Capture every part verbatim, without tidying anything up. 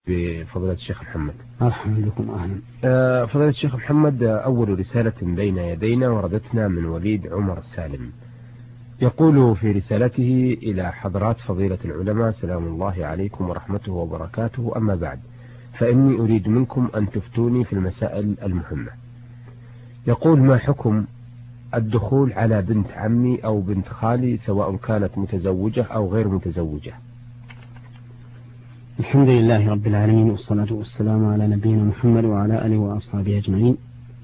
بفضيلة الشيخ محمد. مرحبا بكم أهلا. آه، فضيلة الشيخ محمد، أول رسالة بين يدينا وردتنا من وليد عمر السالم، يقول في رسالته: إلى حضرات فضيلة العلماء، سلام الله عليكم ورحمته وبركاته، أما بعد، فإني أريد منكم أن تفتوني في المسائل المهمة. يقول: ما حكم الدخول على بنت عمي أو بنت خالي سواء كانت متزوجة أو غير متزوجة؟ الحمد لله رب العالمين، والصلاة والسلام على نبينا محمد وعلى آله وأصحابه أجمعين.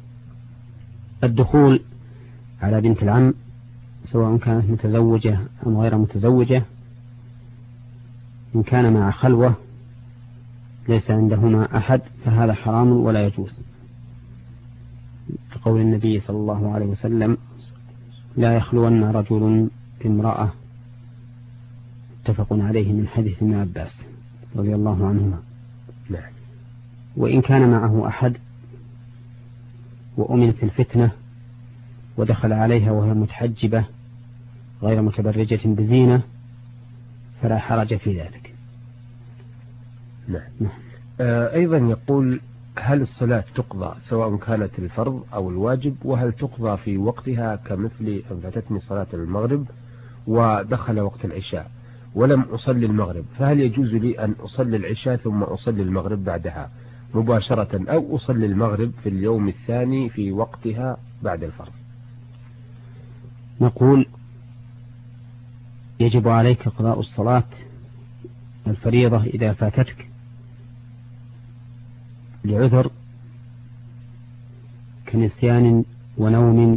الدخول على بنت العم سواء كانت متزوجة أو غير متزوجة إن كان مع خلوة ليس عندهما أحد فهذا حرام ولا يجوز، لقول النبي صلى الله عليه وسلم: لا يخلون رجل بامرأة، متفق عليه من حديث ابن عباس رضي الله عنهما. نعم. وإن كان معه أحد وأمنت الفتنة ودخل عليها وهي متحجبة غير متبرجة بزينة فلا حرج في ذلك. نعم. نعم. آه أيضا يقول: هل الصلاة تقضى سواء كانت الفرض أو الواجب؟ وهل تقضى في وقتها كمثل أن فاتتني صلاة المغرب ودخل وقت العشاء ولم أصلي المغرب، فهل يجوز لي أن أصلي العشاء ثم أصلي المغرب بعدها مباشرة، أو أصلي المغرب في اليوم الثاني في وقتها بعد الفرض؟ نقول: يجب عليك قضاء الصلاة الفريضة إذا فاتتك لعذر كنسيان ونوم،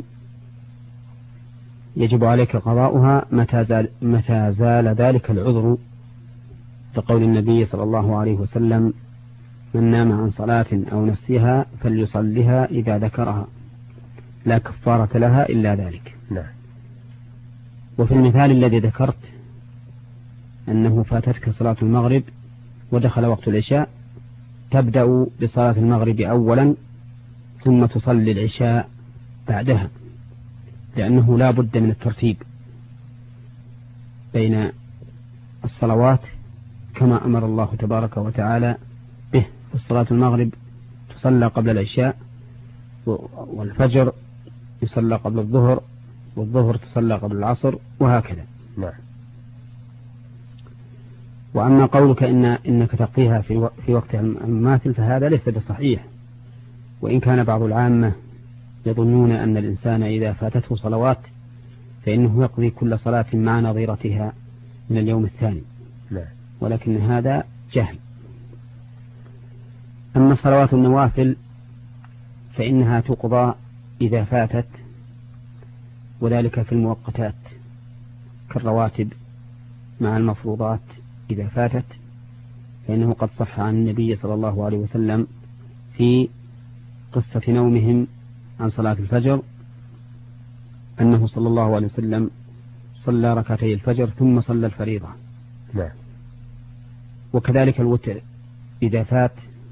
يجب عليك قضاؤها متى زال, متى زال ذلك العذر، لقول النبي صلى الله عليه وسلم: من نام عن صلاة أو نسيها فليصلها إذا ذكرها، لا كفارة لها إلا ذلك. نعم. وفي المثال الذي ذكرت أنه فاتتك صلاة المغرب ودخل وقت العشاء، تبدأ بصلاة المغرب أولا ثم تصلي العشاء بعدها، لأنه لا بد من الترتيب بين الصلوات كما أمر الله تبارك وتعالى به. الصلاة المغرب تصلى قبل العشاء، والفجر يصلى قبل الظهر، والظهر تصلى قبل العصر، وهكذا. نعم. وأما قولك إن إنك تقضيها في في وقت ماثل فهذا ليس بصحيح، وإن كان بعض العامة يظنون أن الإنسان إذا فاتته صلوات فإنه يقضي كل صلاة مع نظيرتها من اليوم الثاني. نعم. ولكن هذا جهل. أما صلوات النوافل فإنها تقضى إذا فاتت، وذلك في المؤقتات كالرواتب مع المفروضات إذا فاتت، فإنه قد صح عن النبي صلى الله عليه وسلم في قصة نومهم عن صلاة الفجر أنه صلى الله عليه وسلم صلى ركعتي الفجر ثم صلى الفريضة. نعم. وكذلك الوتر إذا فات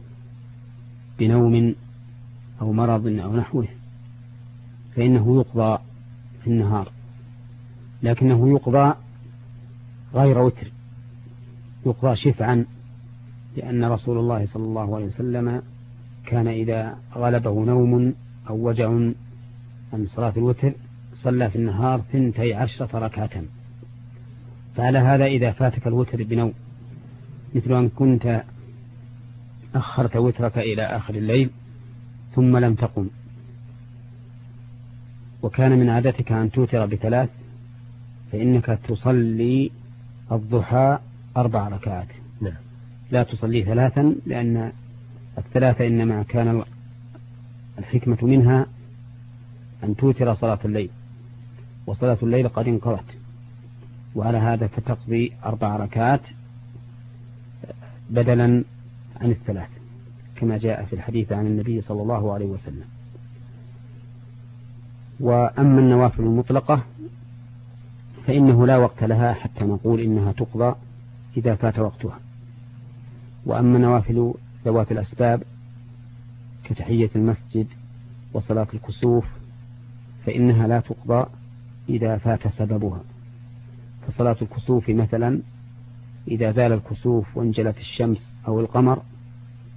بنوم أو مرض أو نحوه فإنه يقضى في النهار، لكنه يقضى غير وتر، يقضى شفعا، لأن رسول الله صلى الله عليه وسلم كان إذا غلبه نوم أو وجع عن صلاة الوتر صلى في النهار ثنتي عشرة ركعة. فعلى هذا إذا فاتك الوتر بنوم، مثل أن كنت أخرت وترك إلى آخر الليل ثم لم تقم، وكان من عادتك أن توتر بثلاث، فإنك تصلي الضحى أربع ركعات. نعم. لا تصلي ثلاثا، لأن الثلاثة إنما كان الحكمة منها أن توتر صلاة الليل، وصلاة الليل قد انقضت، وعلى هذا فتقضي أربع ركعات بدلا عن الثلاث كما جاء في الحديث عن النبي صلى الله عليه وسلم. وأما النوافل المطلقة فإنه لا وقت لها حتى نقول إنها تقضى إذا فات وقتها. وأما نوافل ذوات الأسباب كتحية المسجد وصلاة الكسوف فإنها لا تقضى إذا فات سببها. فصلاة الكسوف مثلا إذا زال الكسوف وانجلت الشمس أو القمر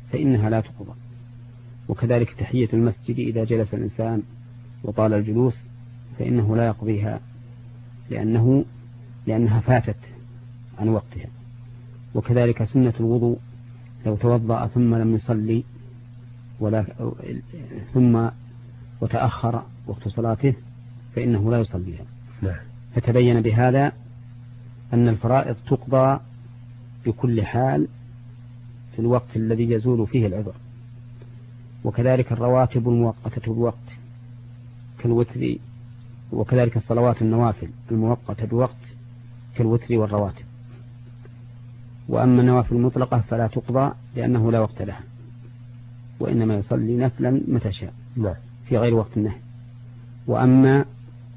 فإنها لا تقضى. وكذلك تحية المسجد إذا جلس الإنسان وطال الجلوس فإنه لا يقضيها لأنه لأنها فاتت عن وقتها. وكذلك سنة الوضوء لو توضأ ثم لم يصلي ولا ثم وتأخر وقت صلاته فإنه لا يصليها. نعم. فتبين بهذا أن الفرائض تقضى بكل حال في الوقت الذي يزول فيه العذر. وكذلك الرواتب المؤقتة بوقت كالوتر، وكذلك الصلوات النوافل المؤقتة بوقت كالوتر والرواتب. وأما النوافل المطلقة فلا تقضى لأنه لا وقت لها، وإنما يصلي نفلا متى شاء في غير وقت النهي. وأما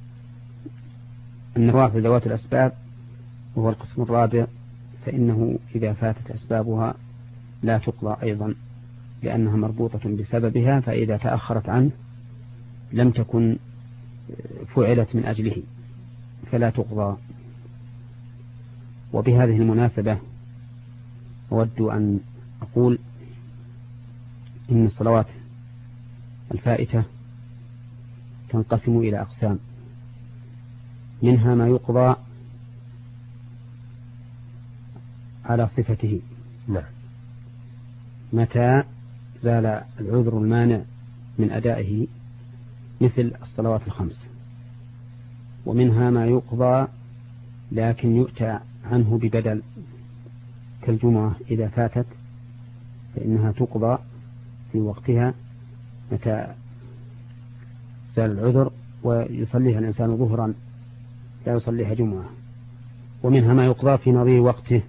النوافل ذوات الأسباب وهو القسم الرابع فإنه إذا فاتت أسبابها لا تقضى أيضا لأنها مربوطة بسببها، فإذا تأخرت عنه لم تكن فعلت من أجله فلا تقضى. وبهذه المناسبة أود أن أقول إن الصلوات الفائتة تنقسم إلى أقسام، منها ما يقضى على صفته نعم متى زال العذر المانع من أدائه مثل الصلوات الخمس، ومنها ما يقضى لكن يؤتى عنه ببدل كالجمعة إذا فاتت فإنها تقضى في وقتها متى زال العذر ويصليها الإنسان ظهرا لا يصليها جمعة. ومنها ما يقضى في نظير وقته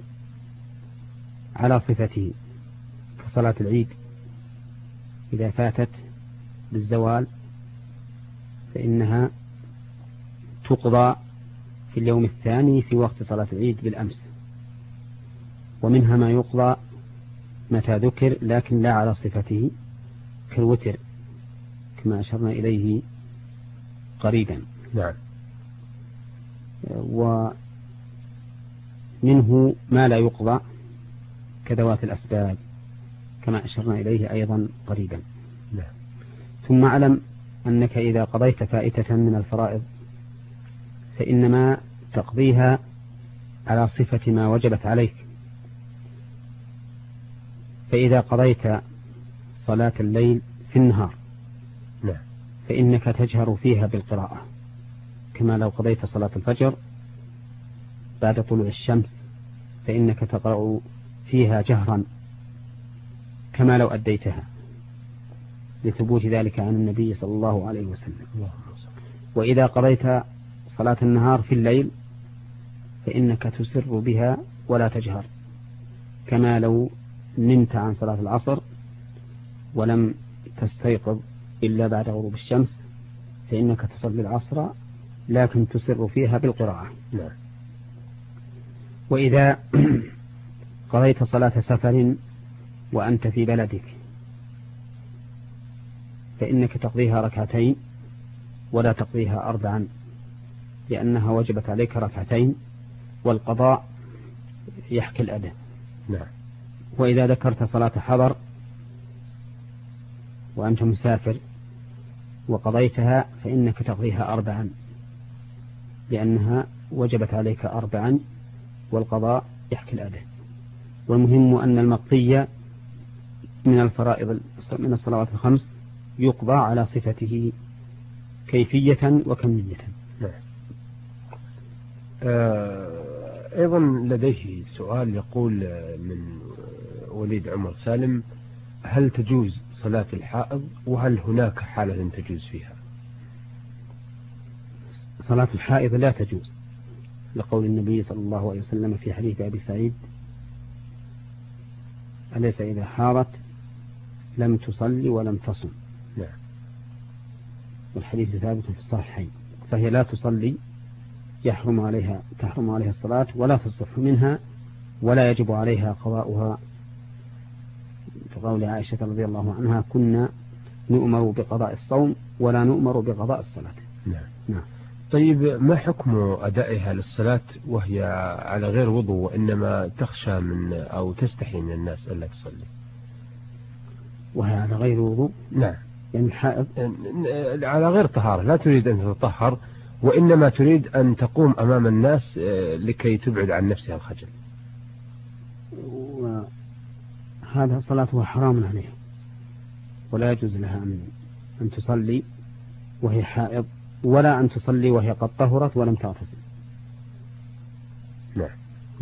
على صفته كصلاة العيد إذا فاتت بالزوال فإنها تقضى في اليوم الثاني في وقت صلاة العيد بالأمس. ومنها ما يقضى متى ذكر لكن لا على صفته كالوتر كما أشرنا إليه قريبا. نعم. ومنه ما لا يقضى كذوات الأسباب كما أشرنا إليه أيضا قريبا. نعم. ثم علم أنك إذا قضيت فائتة من الفرائض فإنما تقضيها على صفة ما وجبت عليك. فإذا قضيت صلاة الليل في النهار نعم. فإنك تجهر فيها بالقراءة كما لو قضيت صلاة الفجر بعد طلوع الشمس فإنك تقرأ فيها جهرا كما لو أديتها لثبوت ذلك عن النبي صلى الله عليه وسلم. وإذا قضيت صلاة النهار في الليل فإنك تسر بها ولا تجهر كما لو نمت عن صلاة العصر ولم تستيقظ إلا بعد غروب الشمس فإنك تصلي العصر لكن تسر فيها بالقراءة. نعم. وإذا قضيت صلاة سفر وأنت في بلدك فإنك تقضيها ركعتين ولا تقضيها أربعا لأنها وجبت عليك ركعتين والقضاء يحكي الأداء. نعم. وإذا ذكرت صلاة حضر وأنت مسافر وقضيتها فإنك تقضيها أربعا لأنها وجبت عليك أربعا والقضاء يحكي الأداء. والمهم أن المقضي من الفرائض من الصلوات الخمس يقضى على صفته كيفية وكمية. نعم. آه أيضا لديه سؤال يقول من وليد عمر سالم: هل تجوز صلاة الحائض وهل هناك حالة تجوز فيها؟ صلاة الحائض لا تجوز لقول النبي صلى الله عليه وسلم في حديث أبي سعيد: أليس إذا حارت لم تصلي ولم تصم؟ نعم. والحديث ثابت في الصحيحين. فهي لا تصلي يحرم عليها تحرم عليها الصلاة ولا تصح منها ولا يجب عليها قضاؤها كقول عائشة رضي الله عنها: كنا نؤمر بقضاء الصوم ولا نؤمر بقضاء الصلاة. نعم. نعم. طيب ما حكم أدائها للصلاة وهي على غير وضوء وإنما تخشى من أو تستحي من الناس ألا تصلي؟ وهي على غير وضوء. نعم. يعني الحائض على غير طهارة، لا تريد أن تتطهر، وإنما تريد أن تقوم أمام الناس لكي تبعد عن نفسها الخجل. وهذا صلاتها حرام عليها، ولا يجوز لها أن تصلي وهي حائض، ولا أن تصلي وهي قد طهرت ولم تغتسل. نعم.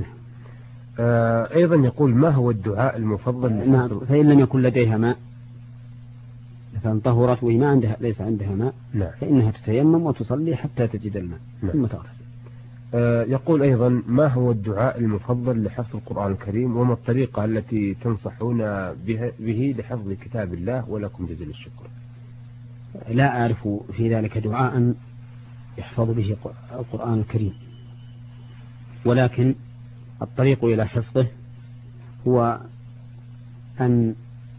آه أيضا يقول: ما هو الدعاء المفضل؟ نعم. فإن لم يكن لديها ماء، مثلا طهرت وهي ما عندها، ليس عندها ماء، نعم. فإنها تتيمم وتصلي حتى تجد الماء. نعم. ثم تغتسل. آه يقول أيضا: ما هو الدعاء المفضل لحفظ القرآن الكريم، وما الطريقة التي تنصحون به, به لحفظ كتاب الله، ولكم جزيل الشكر؟ لا أعرف في ذلك دعاء يحفظ به القرآن الكريم، ولكن الطريق إلى حفظه هو أن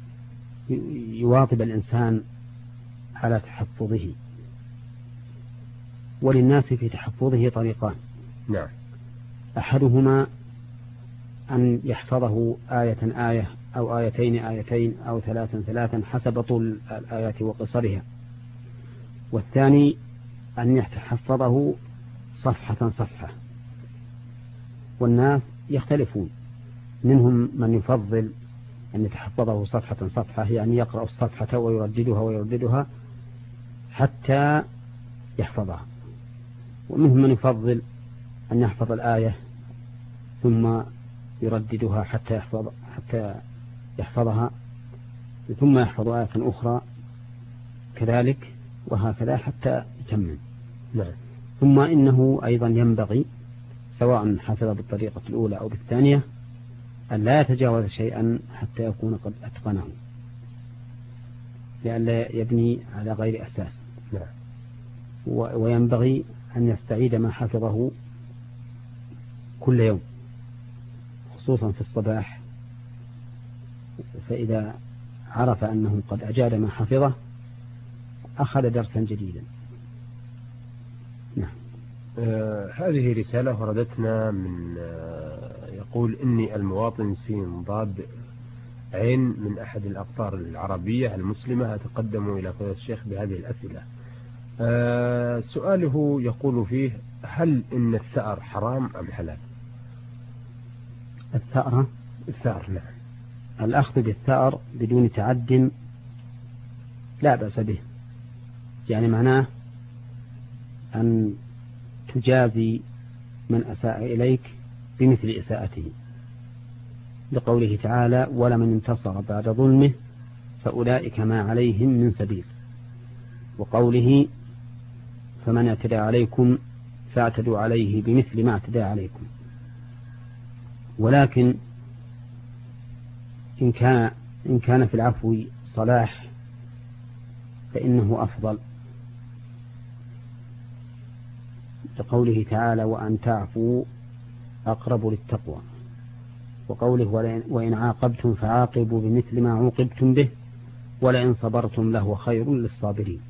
يواظب الإنسان على تحفظه. وللناس في تحفظه طريقان. نعم. أحدهما أن يحفظه آية آية أو آيتين آيتين أو ثلاثا ثلاثا حسب طول الآيات وقصرها. والثاني أن يتحفظه صفحة صفحة. والناس يختلفون، منهم من يفضل أن يتحفظه صفحة صفحة، يعني يقرأ الصفحة ويرددها ويرددها حتى يحفظها، ومنهم من يفضل أن يحفظ الآية ثم يرددها حتى يحفظ حتى يحفظها ثم يحفظ آية أخرى كذلك، وهكذا حتى يتمم. نعم. ثم إنه أيضا ينبغي سواء حفظ بالطريقة الأولى أو بالثانية أن لا يتجاوز شيئا حتى يكون قد أتقنه، لئلا يبني على غير أساس. نعم. وينبغي أن يستعيد ما حفظه كل يوم، خصوصا في الصباح، فإذا عرف أنه قد أجاد ما حفظه أخذ درسا جديدا. نعم. آه هذه رسالة وردتنا من آه يقول: إني المواطن سين ضاد عين من أحد الأقطار العربية المسلمة، أتقدم إلى فضيلة الشيخ بهذه الأسئلة. آه سؤاله يقول فيه: هل إن الثأر حرام أم حلال؟ الثأر الثأر نعم. الأخذ بالثأر بدون تعد لا بأس به، يعني معناه أن تجازي من أساء إليك بمثل إساءته، لقوله تعالى: ولمن انتصر بعد ظلمه فأولئك ما عليهم من سبيل، وقوله: فمن اعتدى عليكم فاعتدوا عليه بمثل ما اعتدى عليكم. ولكن إن كان, إن كان في العفو صلاح فإنه أفضل، لقوله تعالى: وأن تعفوا أقرب للتقوى، وقوله: وإن عاقبتم فعاقبوا بمثل ما عوقبتم به ولئن صبرتم لهو خير للصابرين.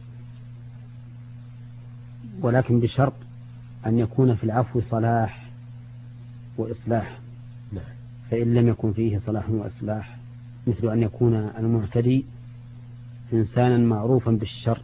ولكن بشرط أن يكون في العفو صلاح وإصلاح، فإن لم يكن فيه صلاح وإصلاح، مثل أن يكون المعتدي إنسانا معروفا بالشر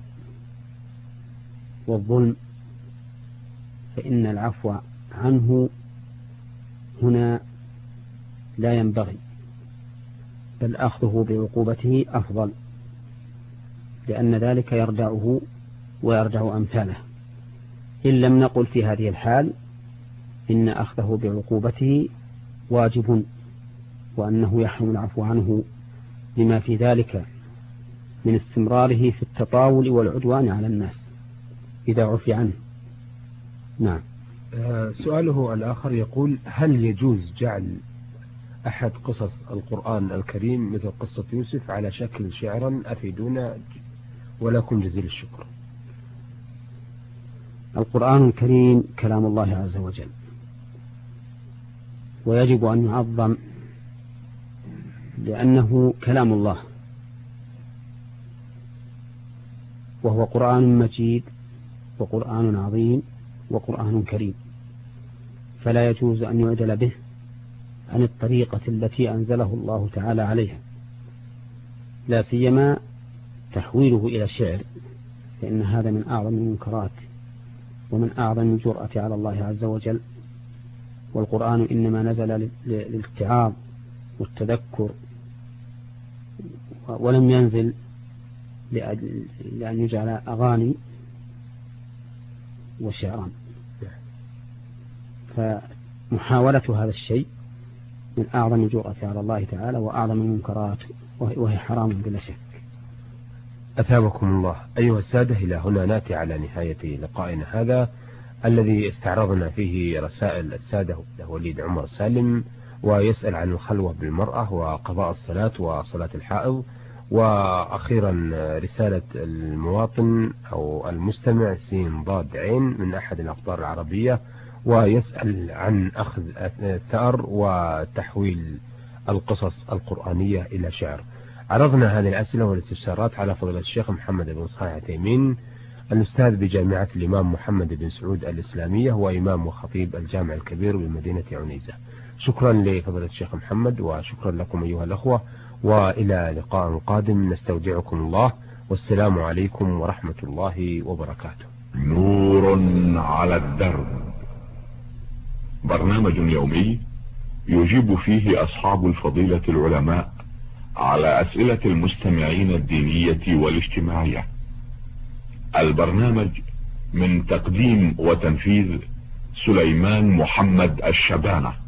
والظلم، فإن العفو عنه هنا لا ينبغي، بل أخذه بعقوبته أفضل، لأن ذلك يردعه ويردع أمثاله. إن لم نقل في هذه الحال إن أخذه بعقوبته واجب، وأنه يحرم العفو عنه لما في ذلك من استمراره في التطاول والعدوان على الناس إذا عفي عنه. نعم. آه سؤاله الآخر يقول: هل يجوز جعل أحد قصص القرآن الكريم مثل قصة يوسف على شكل شعرا؟ أفيدونا ولكم جزيل الشكر. القرآن الكريم كلام الله عز وجل، ويجب أن يعظم لأنه كلام الله، وهو قرآن مجيد وقرآن عظيم وقرآن كريم، فلا يجوز أن يعدل به عن الطريقة التي أنزله الله تعالى عليها. لا سيما تحويله إلى شعر، فإن هذا من أعظم المنكرات ومن أعظم الجرأة على الله عز وجل. والقرآن إنما نزل للاتعاظ والتذكر، ولم ينزل لأن يجعل أغاني وشعرا. فمحاولة هذا الشيء من أعظم الجرأة على الله تعالى وأعظم المنكرات، وهي حرام بلا شك. أثابكم الله. أيها السادة، إلى هنا نأتي على نهاية لقائنا هذا الذي استعرضنا فيه رسائل السادة وليد عمر سالم، ويسأل عن الخلوة بالمرأة وقضاء الصلاة وصلاة الحائض، وأخيرا رسالة المواطن أو المستمع سين ضاد عين من أحد الأقطار العربية، ويسأل عن أخذ الثأر وتحويل القصص القرآنية إلى شعر. عرضنا هذه الأسئلة والاستفسارات على فضيلة الشيخ محمد بن صالح العثيمين، الأستاذ بجامعة الإمام محمد بن سعود الإسلامية، وإمام وخطيب الجامع الكبير بمدينة عنيزة. شكرا لفضيلة الشيخ محمد، وشكرا لكم أيها الأخوة، وإلى لقاء قادم نستودعكم الله، والسلام عليكم ورحمة الله وبركاته. نور على الدرب، برنامج يومي يجيب فيه أصحاب الفضيلة العلماء على أسئلة المستمعين الدينية والاجتماعية. البرنامج من تقديم وتنفيذ سليمان محمد الشبانة.